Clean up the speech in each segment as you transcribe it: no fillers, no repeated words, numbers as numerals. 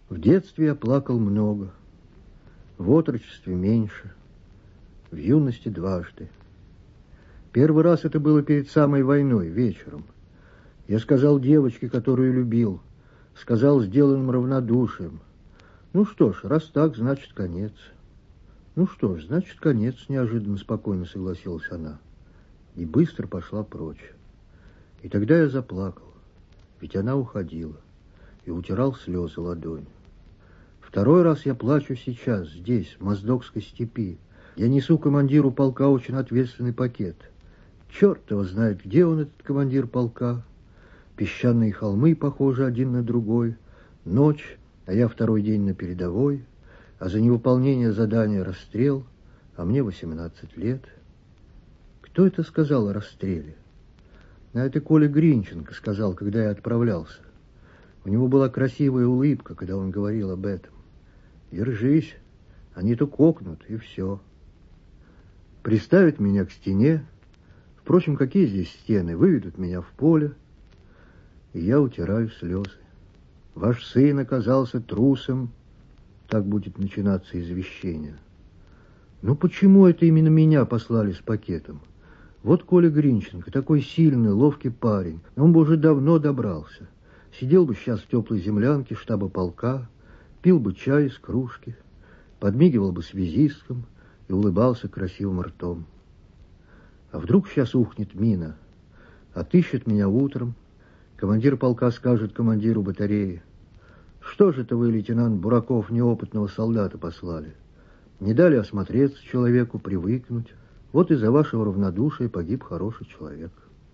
В детстве я плакал много, в отрочестве меньше, в юности дважды. Первый раз это было перед самой войной, вечером. Я сказал девочке, которую любил, сказал сделанным равнодушием: ну что ж, раз так, значит конец. Ну что ж, значит конец, неожиданно спокойно согласилась она. И быстро пошла прочь. И тогда я заплакал, ведь она уходила, и утирал слезы ладонью. Второй раз я плачу сейчас, здесь, в Моздокской степи. Я несу командиру полка очень ответственный пакет. Черт его знает, где он, этот командир полка. Песчаные холмы похожи один на другой. Ночь, а я второй день на передовой. А за невыполнение задания расстрел, а мне 18 лет. Кто это сказал о расстреле? Это Коля Гринченко сказал, когда я отправлялся. У него была красивая улыбка, когда он говорил об этом. Держись, они то кокнут, и все. Приставят меня к стене. Впрочем, какие здесь стены? Выведут меня в поле, и я утираю слезы. Ваш сын оказался трусом. Так будет начинаться извещение. Ну почему это именно меня послали с пакетом? Вот Коля Гринченко, такой сильный, ловкий парень. Он бы уже давно добрался. Сидел бы сейчас в теплой землянке штаба полка, пил бы чай из кружки, подмигивал бы связисткам и улыбался красивым ртом. А вдруг сейчас ухнет мина, отыщет меня утром, командир полка скажет командиру батареи: что же это вы, лейтенант Бураков, неопытного солдата послали? Не дали осмотреться человеку, привыкнуть. Вот из-за вашего равнодушия погиб хороший человек.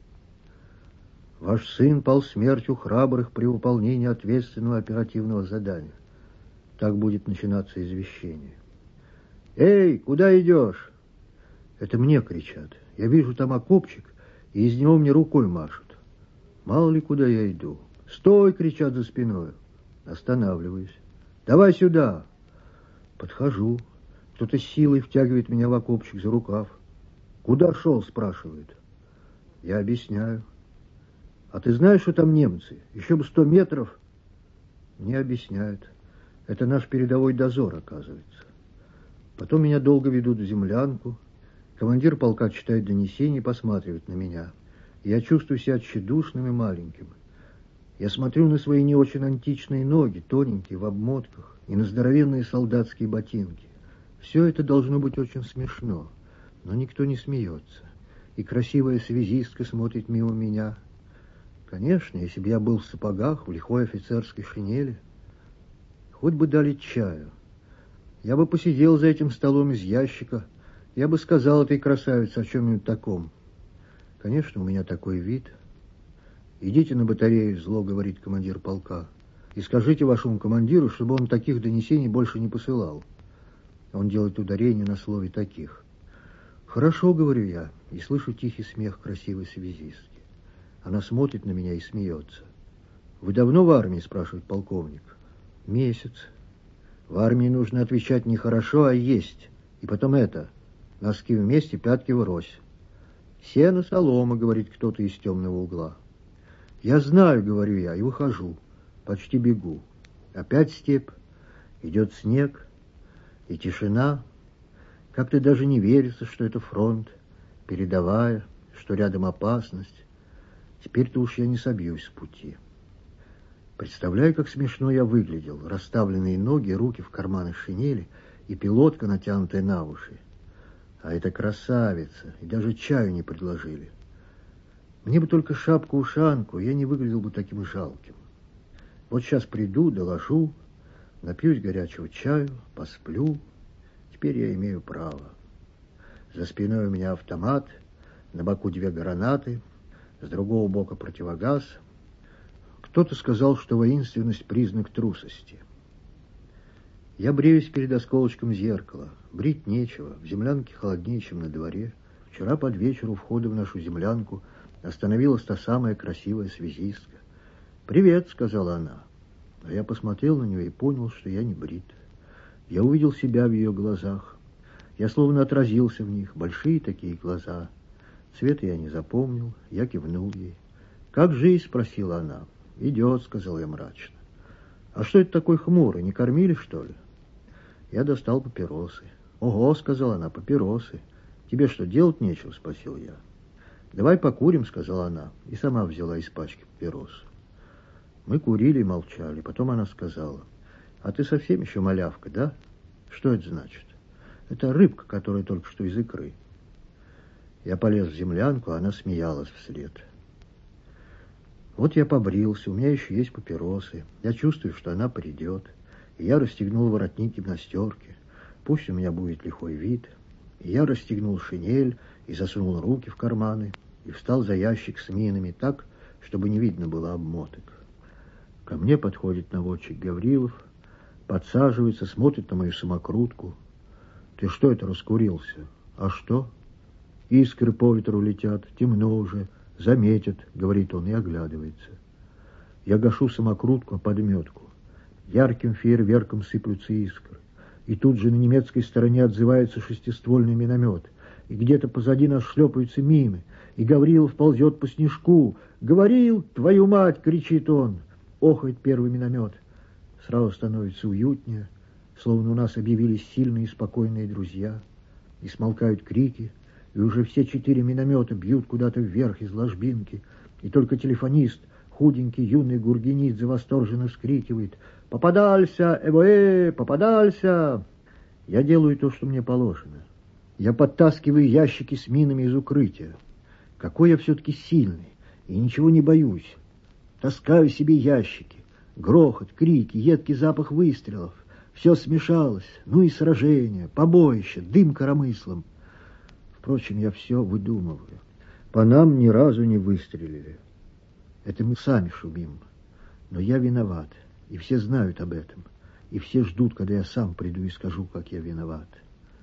Ваш сын пал смертью храбрых при выполнении ответственного оперативного задания. Так будет начинаться извещение. Эй, куда идешь? Это мне кричат. Я вижу там окопчик, и из него мне рукой машут. Мало ли, куда я иду. Стой, кричат за спиной. Останавливаюсь. Давай сюда. Подхожу. Кто-то с силой втягивает меня в окопчик за рукав. Куда шел, спрашивает. Я объясняю. А ты знаешь, что там немцы? Еще бы 100 метров. Мне объясняют. Это наш передовой дозор, оказывается. Потом меня долго ведут в землянку. Командир полка читает донесение и посматривает на меня. Я чувствую себя тщедушным и маленьким. Я смотрю на свои не очень античные ноги, тоненькие, в обмотках, и на здоровенные солдатские ботинки. Все это должно быть очень смешно, но никто не смеется. И красивая связистка смотрит мимо меня. Конечно, если бы я был в сапогах, в лихой офицерской шинели, хоть бы дали чаю. Я бы посидел за этим столом из ящика, я бы сказал этой красавице о чем-нибудь таком. Конечно, у меня такой вид. Идите на батарею, зло говорит командир полка, и скажите вашему командиру, чтобы он таких донесений больше не посылал. Он делает ударение на слове «таких». Хорошо, говорю я, и слышу тихий смех красивой связистки. Она смотрит на меня и смеется. Вы давно в армии, спрашивает полковник. Месяц. В армии нужно отвечать не хорошо, а есть. И потом это: носки вместе, пятки врозь. Сено, солома, говорит кто-то из темного угла. Я знаю, говорю я, и выхожу. Почти бегу. Опять степь. Идет снег. И тишина. Как-то даже не верится, что это фронт. Передовая, что рядом опасность. Теперь-то уж я не собьюсь с пути. Представляю, как смешно я выглядел. Расставленные ноги, руки в карманы шинели и пилотка, натянутая на уши. А это красавица, и даже чаю не предложили. Мне бы только шапку-ушанку, я не выглядел бы таким жалким. Вот сейчас приду, доложу, напьюсь горячего чаю, посплю. Теперь я имею право. За спиной у меня автомат, на боку 2 гранаты, с другого бока противогаз. Кто-то сказал, что воинственность — признак трусости. Я бреюсь перед осколочком зеркала. Брить нечего, в землянке холоднее, чем на дворе. Вчера под вечер у входа в нашу землянку остановилась та самая красивая связистка. «Привет», — сказала она. А я посмотрел на нее и понял, что я не брит. Я увидел себя в ее глазах. Я словно отразился в них, большие такие глаза. Цвета я не запомнил, я кивнул ей. «Как жизнь?» — спросила она. «Идет», — сказал я мрачно. А что это такой хмурый, не кормили, что ли? Я достал папиросы. Ого, сказала она, папиросы. Тебе что, делать нечего, спросил я. Давай покурим, сказала она, и сама взяла из пачки папирос. Мы курили и молчали. Потом она сказала: а ты совсем еще малявка, да? Что это значит? Это рыбка, которая только что из икры. Я полез в землянку, а она смеялась вслед. Вот я побрился, у меня еще есть папиросы. Я чувствую, что она придет. И я расстегнул воротник гимнастерки. Пусть у меня будет лихой вид. И я расстегнул шинель и засунул руки в карманы. И встал за ящик с минами так, чтобы не видно было обмоток. Ко мне подходит наводчик Гаврилов, подсаживается, смотрит на мою самокрутку. Ты что это раскурился? А что? Искры по ветру летят, темно уже. Заметят, говорит он и оглядывается. Я гашу самокрутку о подметку. Ярким фейерверком сыплются искры. И тут же на немецкой стороне отзывается шестиствольный миномет. И где-то позади нас шлепаются мины. И Гаврилов ползет по снежку. «Говорил, твою мать!» — кричит он. Охает первый миномет. Сразу становится уютнее, словно у нас объявились сильные и спокойные друзья. И смолкают крики. И уже все 4 миномета бьют куда-то вверх из ложбинки. И только телефонист, худенький юный Гургенидзе, восторженно вскрикивает: «Попадался! Попадался!» Я делаю то, что мне положено. Я подтаскиваю ящики с минами из укрытия. Какой я все-таки сильный, и ничего не боюсь. Таскаю себе ящики. Грохот, крики, едкий запах выстрелов. Все смешалось. Ну и сражение, побоище, дым коромыслом. Впрочем, я все выдумываю. По нам ни разу не выстрелили. Это мы сами шумим. Но я виноват, и все знают об этом. И все ждут, когда я сам приду и скажу, как я виноват.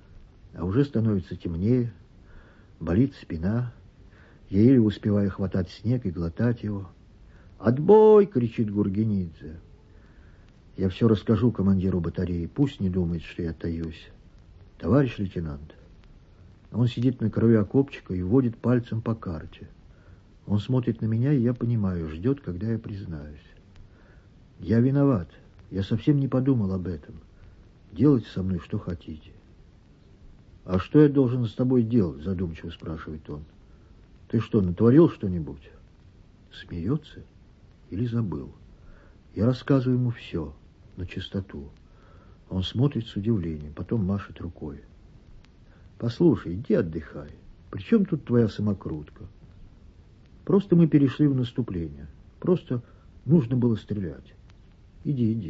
А уже становится темнее, болит спина. Я еле успеваю хватать снег и глотать его. «Отбой!» — кричит Гургенидзе. Я все расскажу командиру батареи, пусть не думает, что я таюсь. «Товарищ лейтенант». Он сидит на краю окопчика и водит пальцем по карте. Он смотрит на меня, и я понимаю, ждет, когда я признаюсь. Я виноват. Я совсем не подумал об этом. Делайте со мной, что хотите. «А что я должен с тобой делать?» — задумчиво спрашивает он. «Ты что, натворил что-нибудь?» Смеется или забыл? Я рассказываю ему все, на чистоту. Он смотрит с удивлением, потом машет рукой. «Послушай, иди отдыхай. При чем тут твоя самокрутка? Просто мы перешли в наступление. Просто нужно было стрелять. Иди.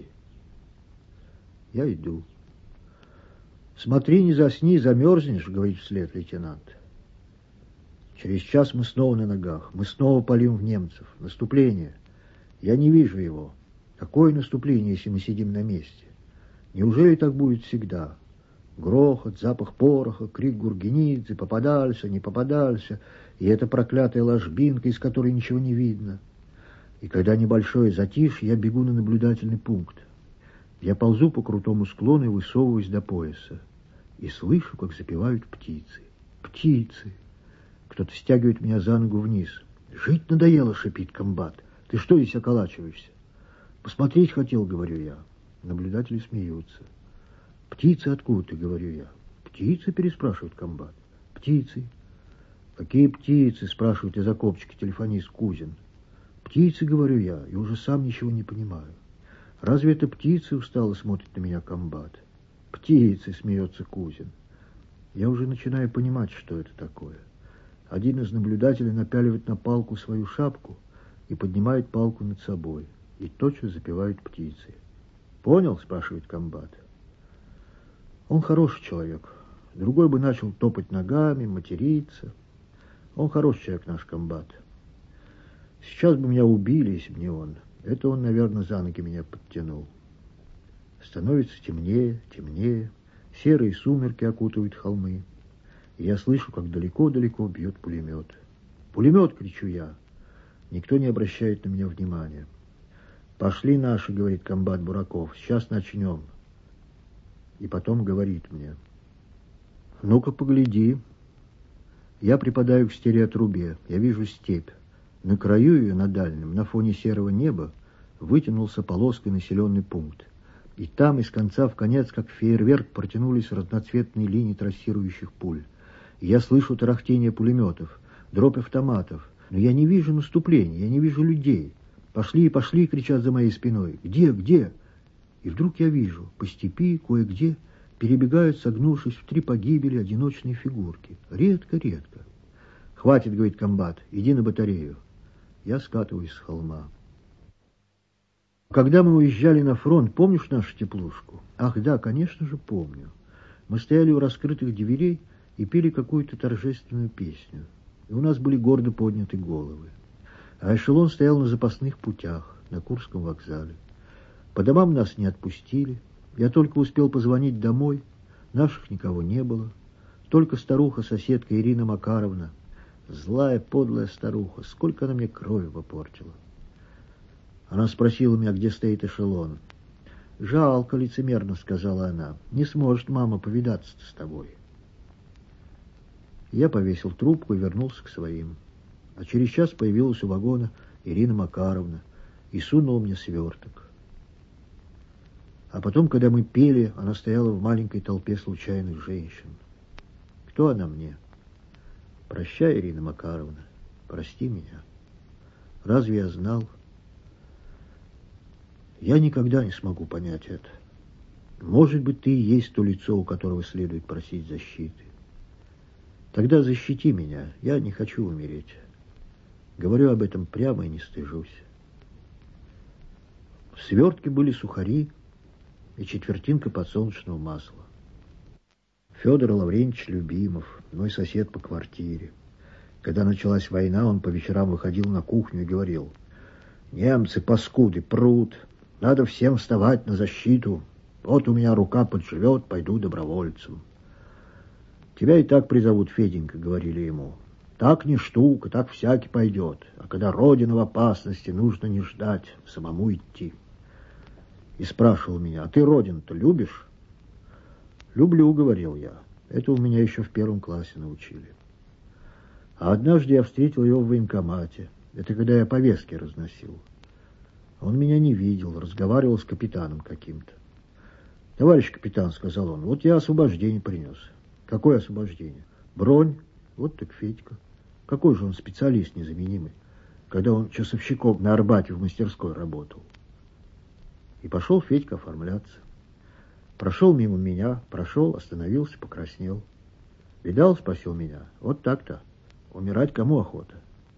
Я иду. «Смотри, не засни, замерзнешь», — говорит вслед лейтенант. Через час мы снова на ногах. Мы снова палим в немцев. Наступление. Я не вижу его. Какое наступление, если мы сидим на месте? Неужели так будет всегда? Грохот, запах пороха, крик Гургенидзе: «Попадался, не попадался!» И эта проклятая ложбинка, из которой ничего не видно. И когда небольшое затишье, я бегу на наблюдательный пункт. Я ползу по крутому склону и высовываюсь до пояса. И слышу, как запевают птицы. Птицы! Кто-то стягивает меня за ногу вниз. «Жить надоело», — шипит комбат. «Ты что здесь околачиваешься?» «Посмотреть хотел», — говорю я. Наблюдатели смеются. «Птицы откуда ты?» — говорю я. «Птицы?» — переспрашивает комбат. «Птицы». «Какие птицы?» — спрашивает из окопчика телефонист Кузин. «Птицы», — говорю я, и уже сам ничего не понимаю. «Разве это птицы?» — устало смотрит на меня комбат. «Птицы», — смеется Кузин. Я уже начинаю понимать, что это такое. Один из наблюдателей напяливает на палку свою шапку и поднимает палку над собой. И тотчас запевают птицы. «Понял?» — спрашивает комбат. Он хороший человек. Другой бы начал топать ногами, материться. Он хороший человек, наш комбат. Сейчас бы меня убили, если бы не он. Это он, наверное, за ноги меня подтянул. Становится темнее. Серые сумерки окутывают холмы. И я слышу, как далеко-далеко бьет пулемет. «Пулемет!» — кричу я. Никто не обращает на меня внимания. «Пошли наши», — говорит комбат Бураков. «Сейчас начнем». И потом говорит мне: «Ну-ка, погляди». Я припадаю к стереотрубе. Я вижу степь. На краю ее, на дальнем, на фоне серого неба, вытянулся полоской населенный пункт. И там из конца в конец, как фейерверк, протянулись разноцветные линии трассирующих пуль. И я слышу тарахтение пулеметов, дробь автоматов, но я не вижу наступления, я не вижу людей. «Пошли, пошли!» — кричат за моей спиной. «Где, где?» И вдруг я вижу, по степи кое-где перебегают, согнувшись в 3 погибели, одиночные фигурки. Редко-редко. «Хватит, — говорит комбат, — иди на батарею». Я скатываюсь с холма. Когда мы уезжали на фронт, помнишь нашу теплушку? Ах, да, конечно же, помню. Мы стояли у раскрытых дверей и пели какую-то торжественную песню. И у нас были гордо подняты головы. А эшелон стоял на запасных путях, на Курском вокзале. По домам нас не отпустили. Я только успел позвонить домой. Наших никого не было. Только старуха-соседка Ирина Макаровна. Злая, подлая старуха. Сколько она мне крови попортила. Она спросила меня, где стоит эшелон. «Жалко, — лицемерно сказала она. — Не сможет мама повидаться-то с тобой». Я повесил трубку и вернулся к своим. А через час появилась у вагона Ирина Макаровна и сунула мне сверток. А потом, когда мы пели, она стояла в маленькой толпе случайных женщин. Кто она мне? Прощай, Ирина Макаровна, прости меня. Разве я знал? Я никогда не смогу понять это. Может быть, ты и есть то лицо, у которого следует просить защиты. Тогда защити меня, я не хочу умереть. Говорю об этом прямо и не стыжусь. В свертке были сухари и четвертинка подсолнечного масла. Федор Лаврентьевич Любимов, мой сосед по квартире. Когда началась война, он по вечерам выходил на кухню и говорил: «Немцы, паскуды, прут. Надо всем вставать на защиту. Вот у меня рука подживет, пойду добровольцем». «Тебя и так призовут, Феденька», — говорили ему. «Так не штука, так всякий пойдет. А когда Родина в опасности, нужно не ждать, самому идти». И спрашивал меня: «А ты Родину-то любишь?» «Люблю», — говорил я. Это у меня еще в 1 классе научили. А однажды я встретил его в военкомате. Это когда я повестки разносил. Он меня не видел, разговаривал с капитаном каким-то. «Товарищ капитан, — сказал он, — вот я освобождение принес». «Какое освобождение?» «Бронь». Вот так Федька. Какой же он специалист незаменимый, когда он часовщиком на Арбате в мастерской работал. И пошел Федька оформляться. Прошел мимо меня, прошел, остановился, покраснел. «Видал? — спросил меня. — Вот так-то. Умирать кому охота?»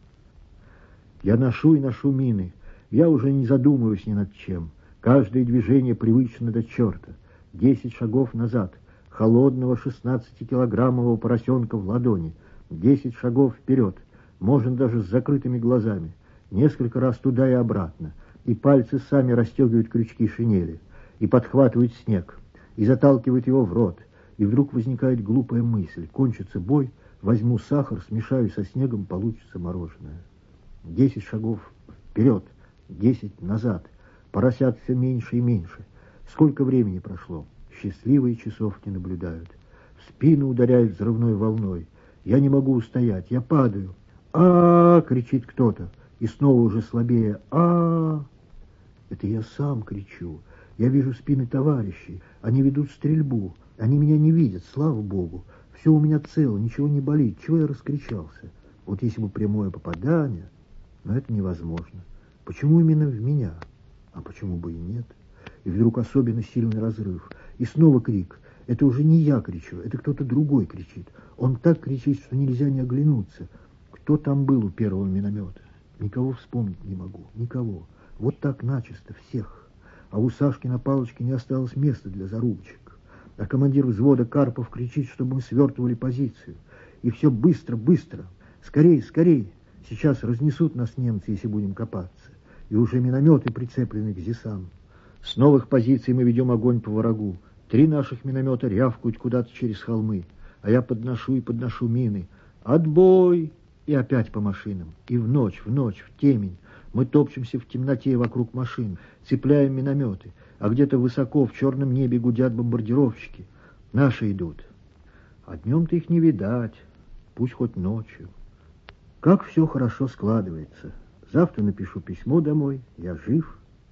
Я ношу и ношу мины. Я уже не задумываюсь ни над чем. Каждое движение привычно до черта. 10 шагов назад. Холодного 16-килограммового поросенка в ладони. 10 шагов вперед. Можно даже с закрытыми глазами. Несколько раз туда и обратно. И пальцы сами расстегивают крючки шинели. И подхватывают снег. И заталкивают его в рот. И вдруг возникает глупая мысль. Кончится бой, возьму сахар, смешаю со снегом, получится мороженое. 10 шагов вперед, 10 назад. Поросят все меньше и меньше. Сколько времени прошло? Счастливые часов не наблюдают. В спину ударяют взрывной волной. Я не могу устоять, я падаю. А кричит кто-то. И снова уже слабее. Это я сам кричу. Я вижу спины товарищей. Они ведут стрельбу. Они меня не видят, слава богу. Все у меня цело, ничего не болит. Чего я раскричался? Вот если бы прямое попадание... Но это невозможно. Почему именно в меня? А почему бы и нет? И вдруг особенно сильный разрыв. И снова крик. Это уже не я кричу, это кто-то другой кричит. Он так кричит, что нельзя не оглянуться. Кто там был у первого миномета? Никого вспомнить не могу. Никого. Вот так начисто всех. А у Сашки на палочке не осталось места для зарубочек. А командир взвода Карпов кричит, чтобы мы свертывали позицию. И все быстро, быстро. Скорей, скорей. Сейчас разнесут нас немцы, если будем копаться. И уже минометы прицеплены к ЗИСам. С новых позиций мы ведем огонь по врагу. 3 наших миномета рявкают куда-то через холмы. А я подношу и подношу мины. Отбой! И опять по машинам. И в ночь, в темень. Мы топчемся в темноте вокруг машин, цепляем минометы. А где-то высоко в черном небе гудят бомбардировщики. Наши идут. А днем-то их не видать. Пусть хоть ночью. Как все хорошо складывается. Завтра напишу письмо домой. Я жив.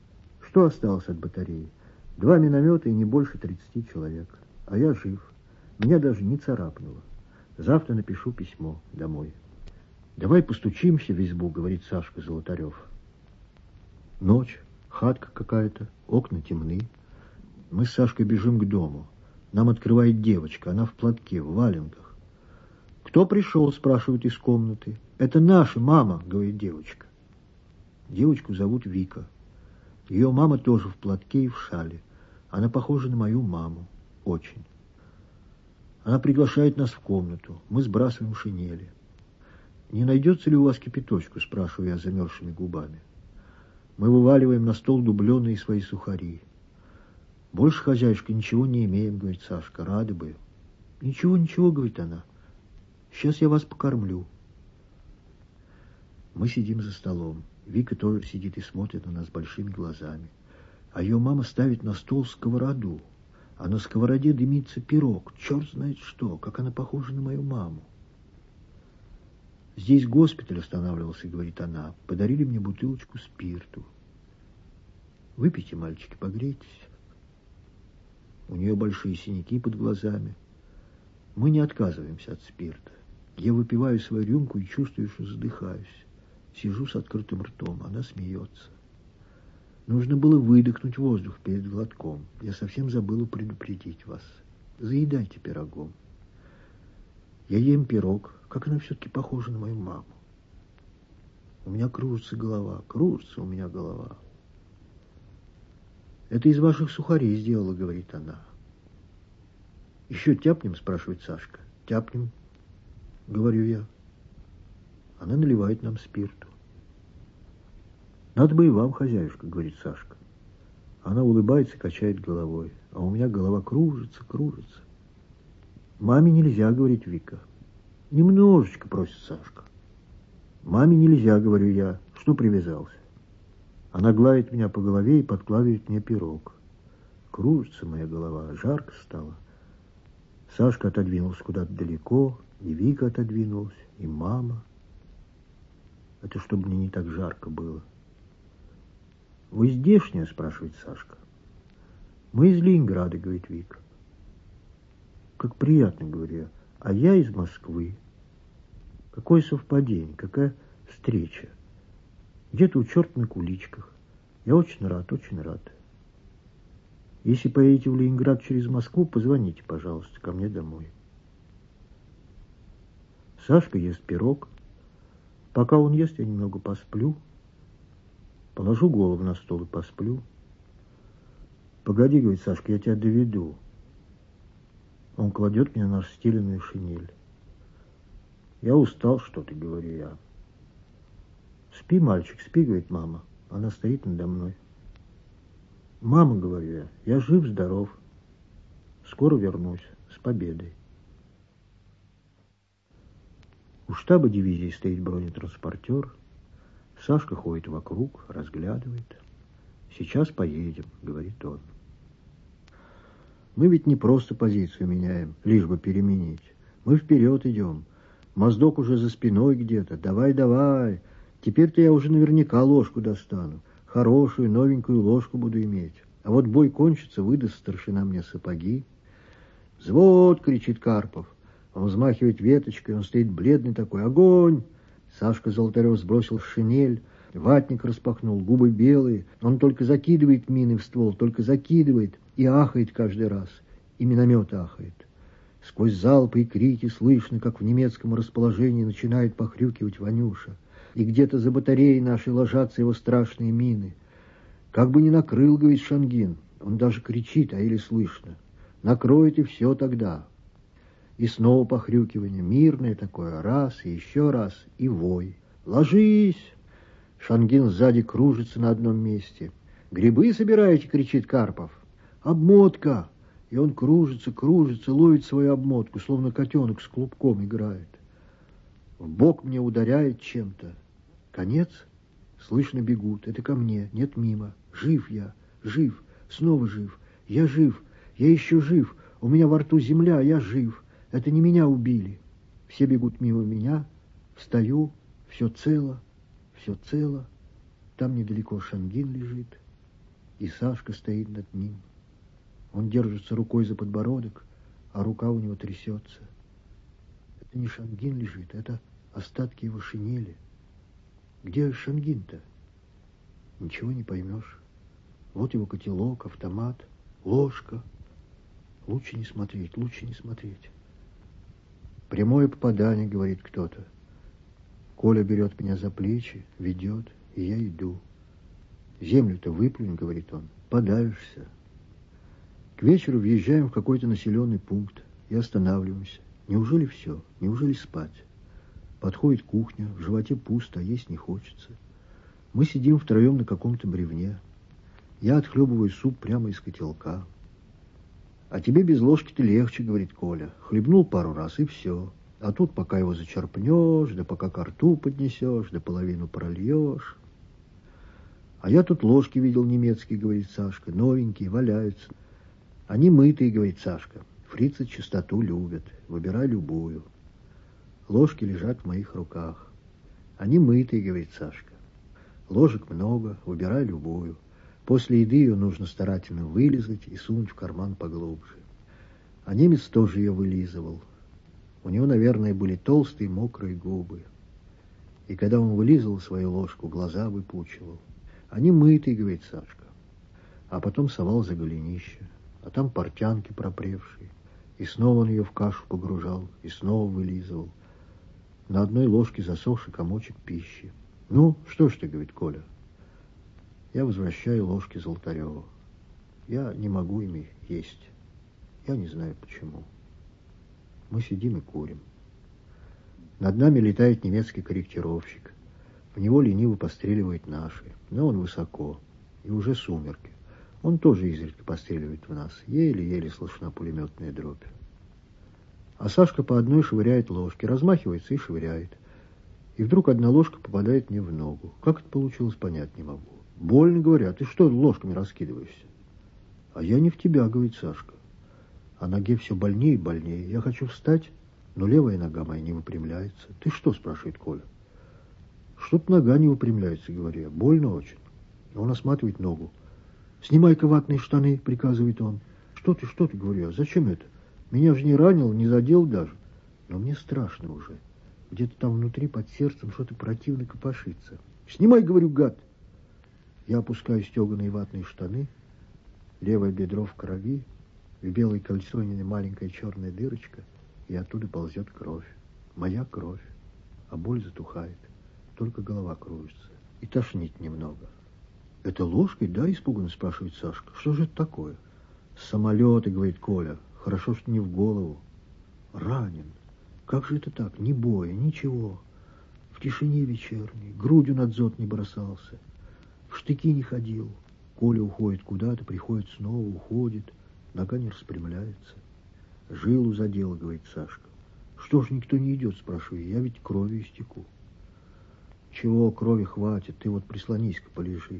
Что осталось от батареи? 2 миномета и не больше 30 человек. А я жив. Меня даже не царапнуло. Завтра напишу письмо домой. Давай постучимся в избу, говорит Сашка Золотарев. Ночь, хатка какая-то, окна темны. Мы с Сашкой бежим к дому. Нам открывает девочка, она в платке, в валенках. «Кто пришел?» – спрашивают из комнаты. «Это наша мама», – говорит девочка. Девочку зовут Вика. Ее мама тоже в платке и в шале. Она похожа на мою маму. Очень. Она приглашает нас в комнату. Мы сбрасываем шинели. «Не найдется ли у вас кипяточку?» – спрашиваю я замерзшими губами. Мы вываливаем на стол дубленые свои сухари. «Больше, хозяюшка, ничего не имеем», — говорит Сашка, — «рады бы». «Ничего, ничего», — говорит она, — «сейчас я вас покормлю». Мы сидим за столом. Вика тоже сидит и смотрит на нас большими глазами. А ее мама ставит на стол сковороду. А на сковороде дымится пирог. Черт знает что, как она похожа на мою маму. «Здесь госпиталь останавливался», — говорит она. «Подарили мне бутылочку спирту. Выпейте, мальчики, погрейтесь». У нее большие синяки под глазами. Мы не отказываемся от спирта. Я выпиваю свою рюмку и чувствую, что задыхаюсь. Сижу с открытым ртом, она смеется. Нужно было выдохнуть воздух перед глотком. Я совсем забыла предупредить вас. Заедайте пирогом. Я ем пирог. Как она все-таки похожа на мою маму. У меня кружится голова. Кружится у меня голова. «Это из ваших сухарей сделала», — говорит она. «Еще тяпнем?» — спрашивает Сашка. «Тяпнем», — говорю я. Она наливает нам спирту. «Надо бы и вам, хозяюшка», — говорит Сашка. Она улыбается и качает головой. А у меня голова кружится, кружится. «Маме нельзя», — говорит Вика. «Немножечко», — просит Сашка. «Маме нельзя», — говорю я. «Что привязался?» Она гладит меня по голове и подкладывает мне пирог. Кружится моя голова, жарко стало. Сашка отодвинулся куда-то далеко, и Вика отодвинулась, и мама. Это чтобы мне не так жарко было. «Вы здешняя?» — спрашивает Сашка. «Мы из Ленинграда», — говорит Вика. «Как приятно», — говорю я. «А я из Москвы». Какое совпадение, какая встреча. Где-то у черта на куличках. Я очень рад, очень рад. Если поедете в Ленинград через Москву, позвоните, пожалуйста, ко мне домой. Сашка ест пирог. Пока он ест, я немного посплю. Положу голову на стол и посплю. «Погоди», — говорит Сашка, — «я тебя доведу». Он кладет меня на расстеленную шинель. «Я устал что-то», — говорю я. «Спи, мальчик, спи», — говорит мама. Она стоит надо мной. «Мама», — говорю я жив-здоров. Скоро вернусь. С победой». У штаба дивизии стоит бронетранспортер. Сашка ходит вокруг, разглядывает. «Сейчас поедем», — говорит он. Мы ведь не просто позицию меняем, лишь бы переменить. Мы вперед идем. Моздок уже за спиной где-то. Давай, давай. Теперь-то я уже наверняка ложку достану. Хорошую, новенькую ложку буду иметь. А вот бой кончится, выдаст старшина мне сапоги. «Взвод!» — кричит Карпов. Он взмахивает веточкой, он стоит бледный такой. «Огонь!» Сашка Золотарев сбросил шинель, ватник распахнул, губы белые. Он только закидывает мины в ствол, только закидывает и ахает каждый раз. И миномет ахает. Сквозь залпы и крики слышно, как в немецком расположении начинает похрюкивать Ванюша. И где-то за батареей нашей ложатся его страшные мины. Как бы ни накрыл, говорит Шангин. Он даже кричит, а еле слышно. Накроет и все тогда. И снова похрюкивание, мирное такое, раз, и еще раз, и вой. «Ложись!» Шангин сзади кружится на одном месте. «Грибы собираете?» — кричит Карпов. «Обмотка!» И он кружится, кружится, ловит свою обмотку, словно котенок с клубком играет. В бок мне ударяет чем-то. Конец? Слышно бегут. Это ко мне. Нет, мимо. Жив я. Жив. Снова жив. Я жив. Я еще жив. У меня во рту земля, а я жив. Это не меня убили. Все бегут мимо меня. Встаю. Все цело. Все цело. Там недалеко Шангин лежит. И Сашка стоит над ним. Он держится рукой за подбородок, а рука у него трясется. Это не Шангин лежит, это остатки его шинели. Где Шангин-то? Ничего не поймешь. Вот его котелок, автомат, ложка. Лучше не смотреть, лучше не смотреть. Прямое попадание, говорит кто-то. Коля берет меня за плечи, ведет, и я иду. Землю-то выплюнь, говорит он, подавишься. К вечеру въезжаем в какой-то населенный пункт и останавливаемся. Неужели все? Неужели спать? Подходит кухня, в животе пусто, а есть не хочется. Мы сидим втроем на каком-то бревне. Я отхлебываю суп прямо из котелка. А тебе без ложки-то легче, говорит Коля. Хлебнул пару раз, и все. А тут пока его зачерпнешь, да пока ко рту поднесешь, да половину прольешь. А я тут ложки видел немецкие, говорит Сашка, новенькие, валяются. Они мытые, говорит Сашка. Фрицы чистоту любят, выбирай любую. Ложки лежат в моих руках. Они мытые, говорит Сашка. Ложек много, выбирай любую. После еды ее нужно старательно вылизать и сунуть в карман поглубже. А немец тоже ее вылизывал. У него, наверное, были толстые мокрые губы. И когда он вылизывал свою ложку, глаза выпучивал. Они мытые, говорит Сашка. А потом совал за голенище. А там портянки пропревшие. И снова он ее в кашу погружал, и снова вылизывал. На одной ложке засохший комочек пищи. Ну, что ж ты, говорит Коля. Я возвращаю ложки Золотареву. Я не могу ими есть. Я не знаю почему. Мы сидим и курим. Над нами летает немецкий корректировщик. В него лениво постреливают наши. Но он высоко. И уже сумерки. Он тоже изредка постреливает в нас. Еле-еле слышна пулеметная дробь. А Сашка по одной швыряет ложки, размахивается и швыряет. И вдруг одна ложка попадает мне в ногу. Как это получилось, понять не могу. Больно, говорят, ты что ложками раскидываешься? А я не в тебя, говорит Сашка. А ноге все больнее и больнее. Я хочу встать, но левая нога моя не выпрямляется. Ты что, спрашивает Коля? Что-то нога не выпрямляется, говорю я. Больно очень. Он осматривает ногу. Снимай-ка ватные штаны, приказывает он. Что ты, говорю я. Зачем это? Меня же не ранил, не задел даже. Но мне страшно уже. Где-то там внутри, под сердцем, что-то противно копошится. Снимай, говорю, гад. Я опускаю стеганые ватные штаны. Левое бедро в крови. В белой кальсонине маленькая черная дырочка. И оттуда ползет кровь. Моя кровь. А боль затухает. Только голова кружится. И тошнит немного. Это ложкой, да, испуганно спрашивает Сашка. Что же это такое? С самолета, говорит Коля. Хорошо, что не в голову. Ранен. Как же это так? Ни боя, ничего. В тишине вечерней. Грудью над зод не бросался. В штыки не ходил. Коля уходит куда-то, приходит снова, уходит. Нога не распрямляется. Жилу задела, говорит Сашка. Что ж никто не идет, спрашиваю. Я ведь кровью истеку. Чего, крови хватит, ты вот прислонись-ка, полежи.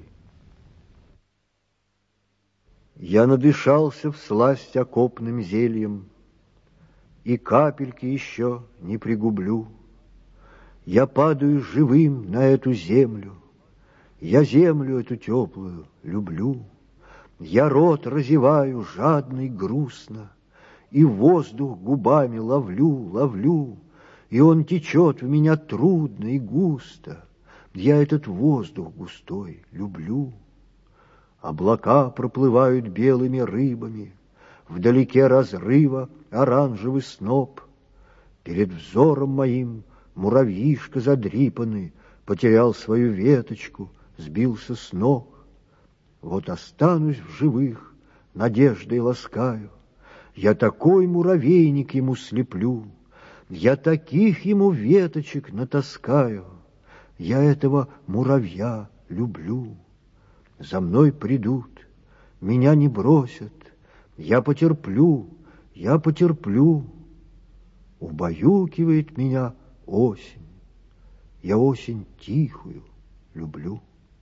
Я надышался всласть окопным зельем, и капельки еще не пригублю. Я падаю живым на эту землю, я землю эту теплую люблю. Я рот разеваю жадно и грустно, и воздух губами ловлю, и он течет в меня трудно и густо. Я этот воздух густой люблю. Облака проплывают белыми рыбами, вдалеке разрыва оранжевый сноп. Перед взором моим муравьишка задрипанный потерял свою веточку, сбился с ног. Вот останусь в живых, надеждой ласкаю. Я такой муравейник ему слеплю, я таких ему веточек натаскаю. Я этого муравья люблю. За мной придут, меня не бросят. Я потерплю, я потерплю. Убаюкивает меня осень. Я осень тихую люблю.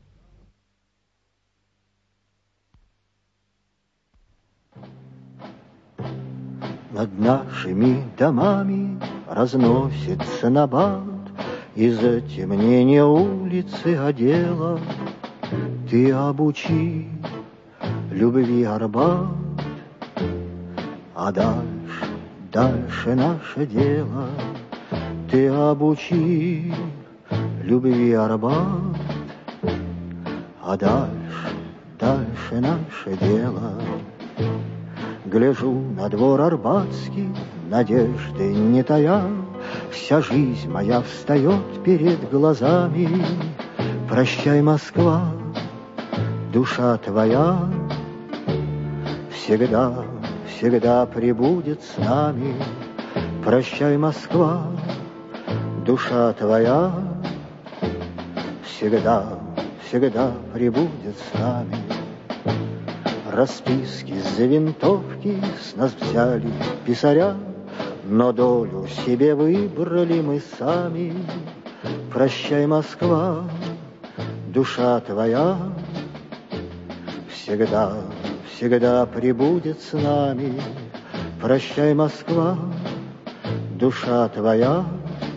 Над нашими домами разносится набат, и затемнение улицы одела. Ты обучи любви Арбат, а дальше наше дело. Ты обучи любви Арбат, а дальше наше дело. Гляжу на двор арбатский, надежды не тая, вся жизнь моя встает перед глазами. Прощай, Москва, душа твоя всегда пребудет с нами. Прощай, Москва, душа твоя всегда пребудет с нами. Расписки за винтовки с нас взяли писаря, но долю себе выбрали мы сами. Прощай, Москва, душа твоя всегда пребудет с нами. Прощай, Москва, душа твоя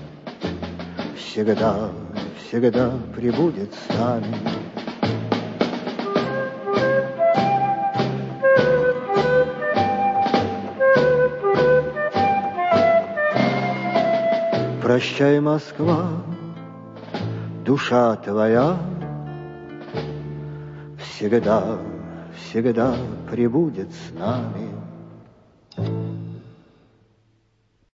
всегда пребудет с нами. Прощай, Москва, душа твоя всегда пребудет с нами.